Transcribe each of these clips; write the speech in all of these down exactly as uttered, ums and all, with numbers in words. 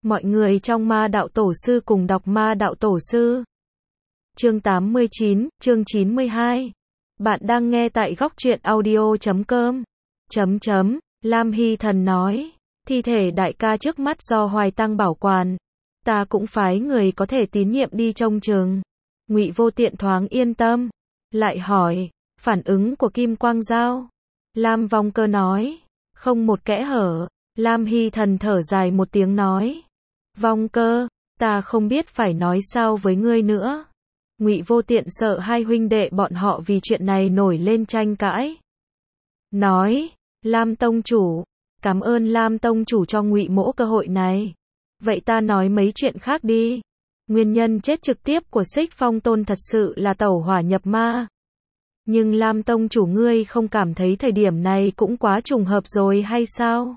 Mọi người trong Ma Đạo Tổ Sư cùng đọc Ma Đạo Tổ Sư. Chương tám mươi chín, chương chín mươi hai. Bạn đang nghe tại góc truyện audio chấm com. Chấm chấm, Lam Hy Thần nói, thi thể đại ca trước mắt do Hoài Tăng bảo quản. Ta cũng phái người có thể tín nhiệm đi trông chừng. Ngụy Vô Tiện thoáng yên tâm. Lại hỏi, phản ứng của Kim Quang Dao. Lam Vong Cơ nói, không một kẽ hở. Lam Hy Thần thở dài một tiếng nói, Vong Cơ, ta không biết phải nói sao với ngươi nữa. Ngụy Vô Tiện sợ hai huynh đệ bọn họ vì chuyện này nổi lên tranh cãi. Nói, Lam Tông Chủ, cảm ơn Lam Tông Chủ cho Ngụy Mỗ cơ hội này. Vậy ta nói mấy chuyện khác đi. Nguyên nhân chết trực tiếp của Xích Phong Tôn thật sự là tẩu hỏa nhập ma. Nhưng Lam Tông Chủ ngươi không cảm thấy thời điểm này cũng quá trùng hợp rồi hay sao?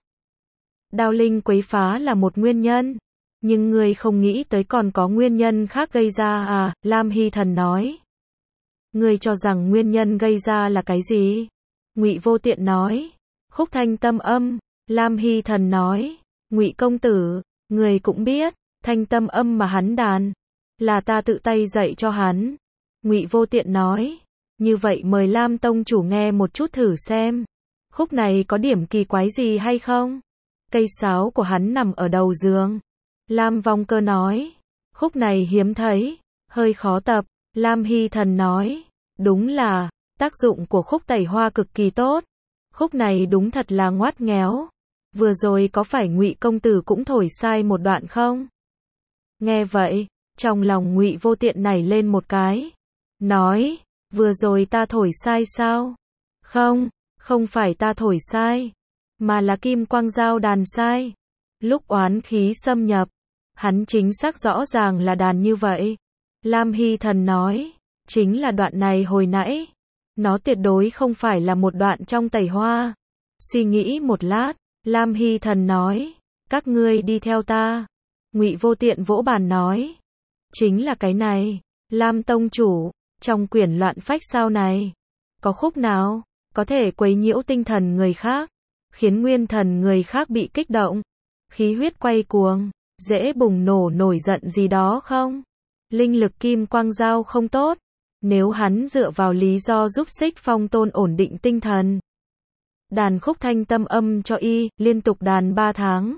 Đao linh quấy phá là một nguyên nhân. Nhưng ngươi không nghĩ tới còn có nguyên nhân khác gây ra à? Lam Hy Thần nói. Ngươi cho rằng nguyên nhân gây ra là cái gì? Ngụy Vô Tiện nói. Khúc thanh tâm âm. Lam Hy Thần nói. Ngụy công tử, ngươi cũng biết, thanh tâm âm mà hắn đàn, là ta tự tay dạy cho hắn. Ngụy Vô Tiện nói. Như vậy mời Lam Tông Chủ nghe một chút thử xem. Khúc này có điểm kỳ quái gì hay không? Cây sáo của hắn nằm ở đầu giường. Lam Vong Cơ nói. Khúc này hiếm thấy, hơi khó tập. Lam Hy Thần nói. Đúng là, tác dụng của khúc tẩy hoa cực kỳ tốt. Khúc này đúng thật là ngoát nghéo. Vừa rồi có phải Ngụy công tử cũng thổi sai một đoạn không? Nghe vậy, trong lòng Ngụy Vô Tiện nảy lên một cái. Nói, vừa rồi ta thổi sai sao? Không, không phải ta thổi sai, mà là Kim Quang Dao đàn sai. Lúc oán khí xâm nhập, hắn chính xác rõ ràng là đàn như vậy. Lam Hy Thần nói, chính là đoạn này hồi nãy. Nó tuyệt đối không phải là một đoạn trong tẩy hoa. Suy nghĩ một lát, Lam Hy Thần nói, các ngươi đi theo ta. Ngụy Vô Tiện vỗ bàn nói, chính là cái này. Lam Tông Chủ, trong quyển loạn phách sao này, có khúc nào có thể quấy nhiễu tinh thần người khác, khiến nguyên thần người khác bị kích động, khí huyết quay cuồng, dễ bùng nổ nổi giận gì đó không? Linh lực Kim Quang Dao không tốt, nếu hắn dựa vào lý do giúp Xích Phong Tôn ổn định tinh thần, đàn khúc thanh tâm âm cho y, liên tục đàn ba tháng,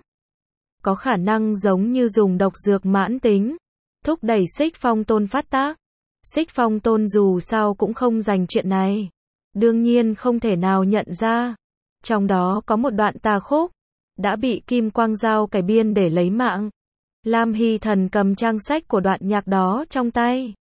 có khả năng giống như dùng độc dược mãn tính, thúc đẩy Xích Phong Tôn phát tác. Xích Phong Tôn dù sao cũng không dành chuyện này, đương nhiên không thể nào nhận ra. Trong đó có một đoạn tà khúc, đã bị Kim Quang Dao cải biên để lấy mạng. Lam Hy Thần cầm trang sách của đoạn nhạc đó trong tay.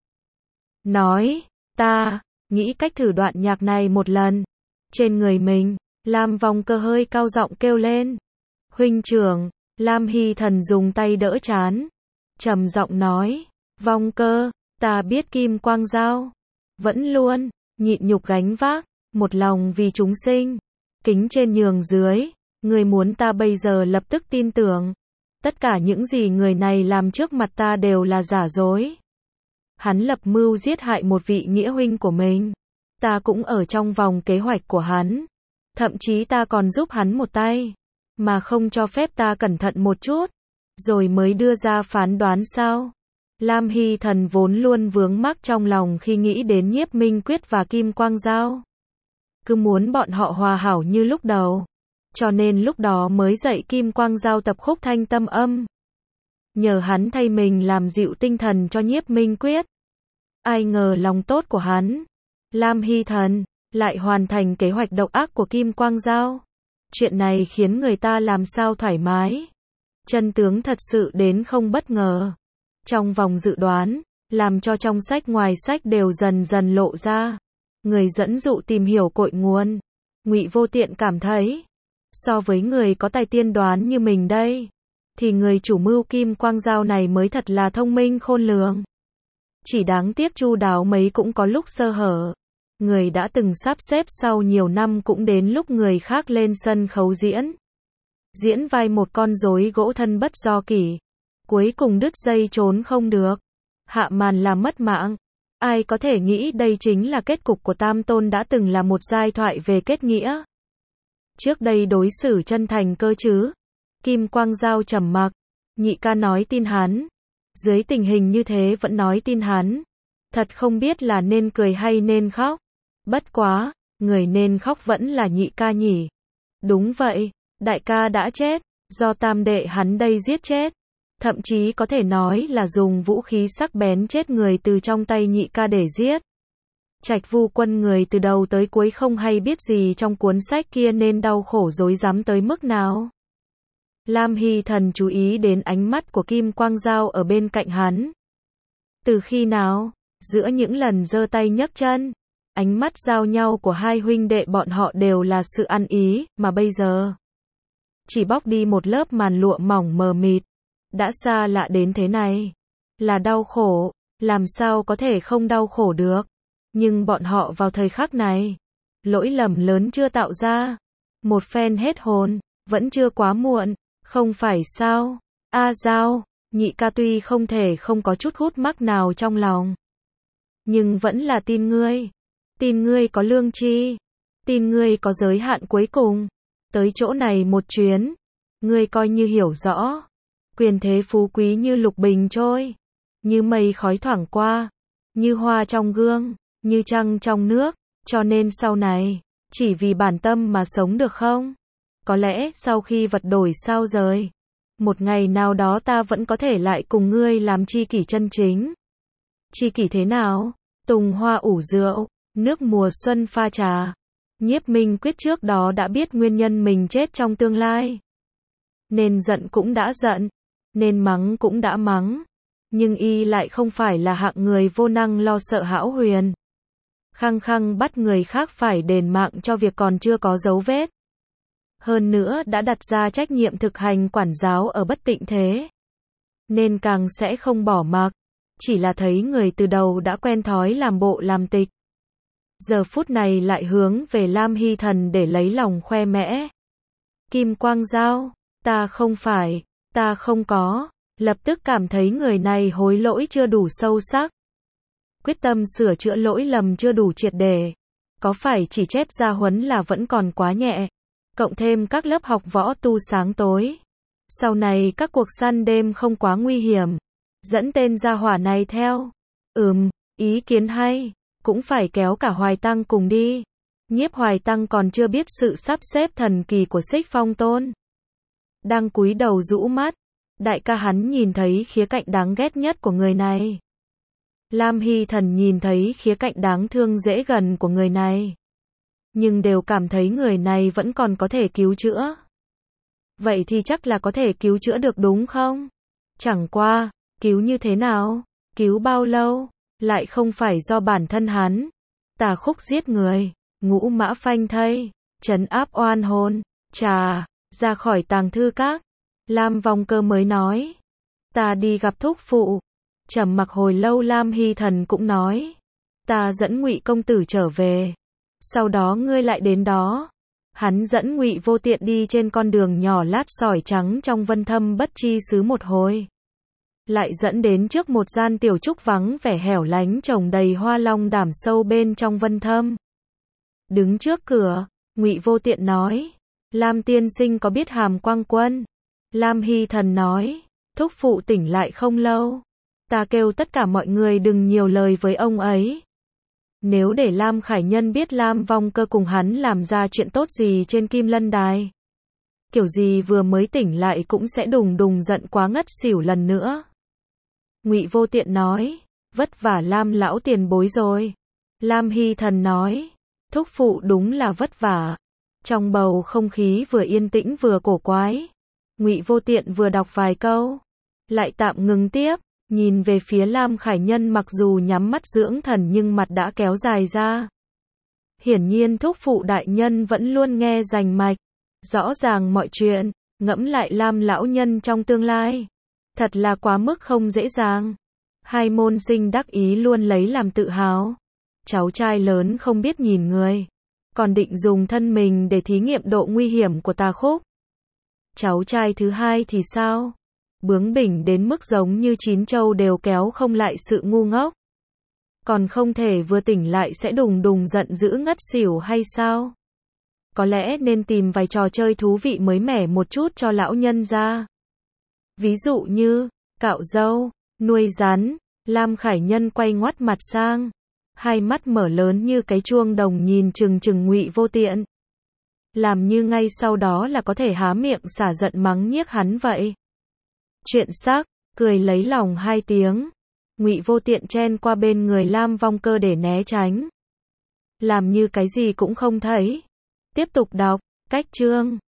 Nói, ta, nghĩ cách thử đoạn nhạc này một lần. Trên người mình, Lam Vong Cơ hơi cao giọng kêu lên. Huynh trưởng, Lam Hy Thần dùng tay đỡ trán. Trầm giọng nói, Vong Cơ, ta biết Kim Quang Dao vẫn luôn nhịn nhục gánh vác, một lòng vì chúng sinh, kính trên nhường dưới. Người muốn ta bây giờ lập tức tin tưởng, tất cả những gì người này làm trước mặt ta đều là giả dối. Hắn lập mưu giết hại một vị nghĩa huynh của mình, ta cũng ở trong vòng kế hoạch của hắn, thậm chí ta còn giúp hắn một tay, mà không cho phép ta cẩn thận một chút, rồi mới đưa ra phán đoán sao? Lam Hy Thần vốn luôn vướng mắc trong lòng khi nghĩ đến Nhiếp Minh Quyết và Kim Quang Dao, cứ muốn bọn họ hòa hảo như lúc đầu, cho nên lúc đó mới dạy Kim Quang Dao tập khúc thanh tâm âm, nhờ hắn thay mình làm dịu tinh thần cho Nhiếp Minh Quyết. Ai ngờ lòng tốt của hắn, Lam Hy Thần, lại hoàn thành kế hoạch độc ác của Kim Quang Dao. Chuyện này khiến người ta làm sao thoải mái. Chân tướng thật sự đến không bất ngờ. Trong vòng dự đoán, làm cho trong sách ngoài sách đều dần dần lộ ra. Người dẫn dụ tìm hiểu cội nguồn. Ngụy Vô Tiện cảm thấy, so với người có tài tiên đoán như mình đây, thì người chủ mưu Kim Quang Dao này mới thật là thông minh khôn lường. Chỉ đáng tiếc chu đáo mấy cũng có lúc sơ hở. Người đã từng sắp xếp sau nhiều năm cũng đến lúc người khác lên sân khấu diễn. Diễn vai một con rối gỗ thân bất do kỷ. Cuối cùng đứt dây trốn không được. Hạ màn là mất mạng. Ai có thể nghĩ đây chính là kết cục của Tam Tôn đã từng là một giai thoại về kết nghĩa. Trước đây đối xử chân thành cơ chứ. Kim Quang Dao trầm mặc. Nhị ca nói tin hắn. Dưới tình hình như thế vẫn nói tin hắn. Thật không biết là nên cười hay nên khóc. Bất quá, người nên khóc vẫn là nhị ca nhỉ. Đúng vậy, đại ca đã chết, do tam đệ hắn đây giết chết. Thậm chí có thể nói là dùng vũ khí sắc bén chết người từ trong tay nhị ca để giết. Trạch Vu Quân người từ đầu tới cuối không hay biết gì trong cuốn sách kia nên đau khổ rối rắm tới mức nào. Lam Hy Thần chú ý đến ánh mắt của Kim Quang Dao ở bên cạnh hắn. Từ khi nào, giữa những lần giơ tay nhấc chân, ánh mắt giao nhau của hai huynh đệ bọn họ đều là sự ăn ý, mà bây giờ chỉ bóc đi một lớp màn lụa mỏng mờ mịt, đã xa lạ đến thế này. Là đau khổ, làm sao có thể không đau khổ được. Nhưng bọn họ vào thời khắc này, lỗi lầm lớn chưa tạo ra. Một phen hết hồn, vẫn chưa quá muộn, không phải sao? A Dao, nhị ca tuy không thể không có chút hút mắc nào trong lòng, nhưng vẫn là tin ngươi. Tin ngươi có lương tri. Tin ngươi có giới hạn cuối cùng. Tới chỗ này một chuyến, ngươi coi như hiểu rõ. Quyền thế phú quý như lục bình trôi, như mây khói thoảng qua, như hoa trong gương, như trăng trong nước, cho nên sau này, chỉ vì bản tâm mà sống được không? Có lẽ sau khi vật đổi sao rời, một ngày nào đó ta vẫn có thể lại cùng ngươi làm tri kỷ chân chính. Tri kỷ thế nào? Tùng hoa ủ rượu, nước mùa xuân pha trà. Nhiếp Minh Quyết trước đó đã biết nguyên nhân mình chết trong tương lai. Nên giận cũng đã giận, nên mắng cũng đã mắng. Nhưng y lại không phải là hạng người vô năng lo sợ hão huyền. Khăng khăng bắt người khác phải đền mạng cho việc còn chưa có dấu vết. Hơn nữa đã đặt ra trách nhiệm thực hành quản giáo ở bất tịnh thế. Nên càng sẽ không bỏ mặc. Chỉ là thấy người từ đầu đã quen thói làm bộ làm tịch. Giờ phút này lại hướng về Lam Hy Thần để lấy lòng khoe mẽ. Kim Quang Dao, ta không phải, ta không có. Lập tức cảm thấy người này hối lỗi chưa đủ sâu sắc. Quyết tâm sửa chữa lỗi lầm chưa đủ triệt để. Có phải chỉ chép gia huấn là vẫn còn quá nhẹ. Cộng thêm các lớp học võ tu sáng tối. Sau này các cuộc săn đêm không quá nguy hiểm. Dẫn tên gia hỏa này theo. Ừm, ý kiến hay. Cũng phải kéo cả Hoài Tăng cùng đi. Nhiếp Hoài Tăng còn chưa biết sự sắp xếp thần kỳ của Xích Phong Tôn. Đang cúi đầu rũ mắt. Đại ca hắn nhìn thấy khía cạnh đáng ghét nhất của người này. Lam Hy Thần nhìn thấy khía cạnh đáng thương dễ gần của người này. Nhưng đều cảm thấy người này vẫn còn có thể cứu chữa. Vậy thì chắc là có thể cứu chữa được đúng không? Chẳng qua, cứu như thế nào? Cứu bao lâu? Lại không phải do bản thân hắn. Tà khúc giết người, ngũ mã phanh thây, trấn áp oan hồn, trà, ra khỏi tàng thư các. Lam Vong Cơ mới nói. Ta đi gặp thúc phụ. Trầm mặc hồi lâu Lam Hy Thần cũng nói. Ta dẫn Ngụy công tử trở về. Sau đó ngươi lại đến đó. Hắn dẫn Ngụy Vô Tiện đi trên con đường nhỏ lát sỏi trắng trong Vân Thâm Bất Chi xứ một hồi. Lại dẫn đến trước một gian tiểu trúc vắng vẻ hẻo lánh trồng đầy hoa long đảm sâu bên trong Vân Thâm. Đứng trước cửa, Ngụy Vô Tiện nói. Lam tiên sinh có biết Hàm Quang Quân? Lam Hy Thần nói. Thúc phụ tỉnh lại không lâu. Ta kêu tất cả mọi người đừng nhiều lời với ông ấy. Nếu để Lam Khải Nhân biết Lam Vong Cơ cùng hắn làm ra chuyện tốt gì trên Kim Lân Đài, kiểu gì vừa mới tỉnh lại cũng sẽ đùng đùng giận quá ngất xỉu lần nữa. Ngụy Vô Tiện nói. Vất vả Lam lão tiền bối rồi. Lam Hy Thần nói. Thúc phụ đúng là vất vả. Trong bầu không khí vừa yên tĩnh vừa cổ quái, Ngụy Vô Tiện vừa đọc vài câu, lại tạm ngừng tiếp, nhìn về phía Lam Khải Nhân mặc dù nhắm mắt dưỡng thần nhưng mặt đã kéo dài ra. Hiển nhiên thúc phụ đại nhân vẫn luôn nghe rành mạch, rõ ràng mọi chuyện, ngẫm lại Lam lão nhân trong tương lai. Thật là quá mức không dễ dàng. Hai môn sinh đắc ý luôn lấy làm tự hào. Cháu trai lớn không biết nhìn người, còn định dùng thân mình để thí nghiệm độ nguy hiểm của tà khúc. Cháu trai thứ hai thì sao? Bướng bỉnh đến mức giống như chín châu đều kéo không lại sự ngu ngốc. Còn không thể vừa tỉnh lại sẽ đùng đùng giận dữ ngất xỉu hay sao? Có lẽ nên tìm vài trò chơi thú vị mới mẻ một chút cho lão nhân ra. Ví dụ như, cạo râu, nuôi rắn, Lam Khải Nhân quay ngoắt mặt sang, hai mắt mở lớn như cái chuông đồng nhìn chừng chừng Ngụy Vô Tiện. Làm như ngay sau đó là có thể há miệng xả giận mắng nhiếc hắn vậy. Chuyện xác, cười lấy lòng hai tiếng. Ngụy Vô Tiện chen qua bên người Lam Vong Cơ để né tránh. Làm như cái gì cũng không thấy. Tiếp tục đọc, cách chương